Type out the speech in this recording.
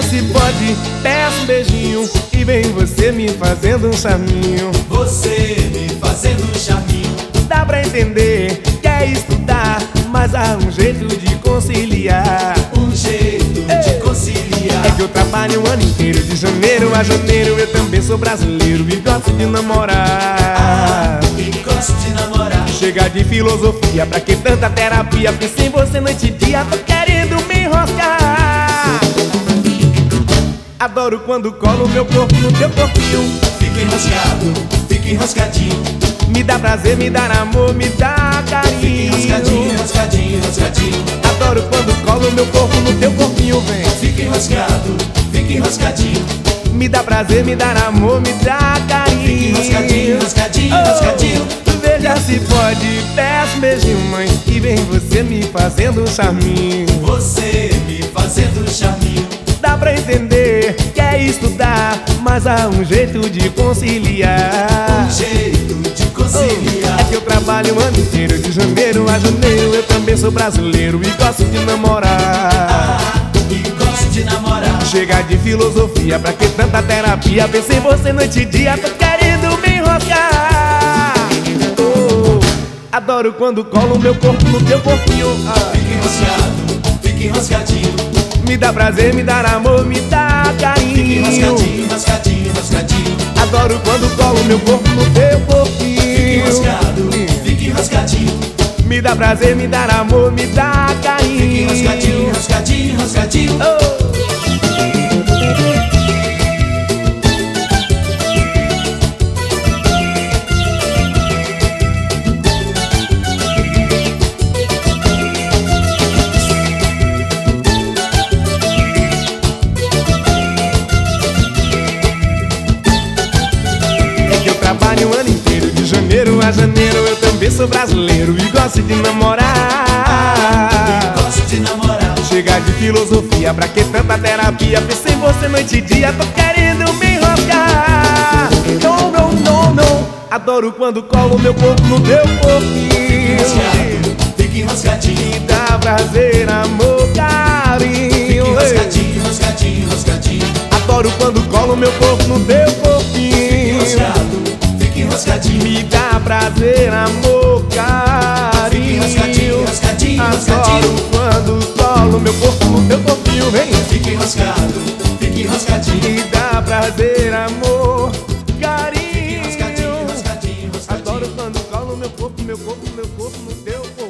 se pode, peço um beijinho e vem você me fazendo um charminho. Você me fazendo um charminho. Dá pra entender, quer estudar, mas há um jeito de conciliar. Um jeito de conciliar. É que eu trabalho o ano inteiro, de janeiro a janeiro. Eu também sou brasileiro e gosto de namorar. E gosto de namorar. Chega de filosofia, pra que tanta terapia? Pensei em você noite e dia, tô querendo me enroscar. Adoro quando colo meu corpo no teu corpinho. Fica enroscado, fica enroscadinho. Me dá prazer, me dá amor, me dá carinho. Fica enroscadinho, enroscadinho, enroscadinho. Adoro quando colo meu corpo no teu corpinho, vem. Fica enroscado, fica enroscadinho. Me dá prazer, me dá amor, me dá carinho. Fica enroscadinho, enroscadinho, enroscadinho. Veja se pode, peço um beijinho, mãe, e vem você me fazendo um charminho. Você me fazendo um charminho. Dá pra entender, quer estudar, mas há um jeito de conciliar. Um jeito de conciliar. É que eu trabalho o ano inteiro, de janeiro a janeiro. Eu também sou brasileiro e gosto de namorar. E gosto de namorar. Chega de filosofia, pra que tanta terapia? Pensei em você noite e dia, tô querendo me enroscar. Adoro quando colo meu corpo no teu corpinho. Fica enroscado, fica enroscadinho. Me dá prazer, me dá amor, me dá carinho. Fica enroscadinho, enroscadinho, enroscadinho. Adoro quando colo meu corpo no teu corpinho. Fica enroscado, fica enroscadinho. Me dá prazer, me dá amor, me dá carinho. Fica enroscadinho, enroscadinho, enroscadinho. Trabalho o ano inteiro, de janeiro a janeiro. Eu também sou brasileiro e gosto de namorar. Gosto de namorar. Chega de filosofia, pra que tanta terapia? Pensei em você noite e dia, tô querendo me enroscar. Não, não, não, não. Adoro quando colo meu corpo no teu corpinho. Fica enroscadinho. Me dá prazer, amor, carinho. Fica enroscadinho, enroscadinho, enroscadinho. Adoro quando colo meu corpo no teu corpinho. Enroscadinho. Me dá prazer, amor, carinho. Fica enroscadinho, enroscadinho, adoro quando colo meu corpo no teu corpinho, vem. Fica enroscado, fica enroscadinho. Me dá prazer, amor, carinho. Fica enroscadinho, enroscadinho, enroscadinho. Adoro quando colo meu corpo no teu corpo.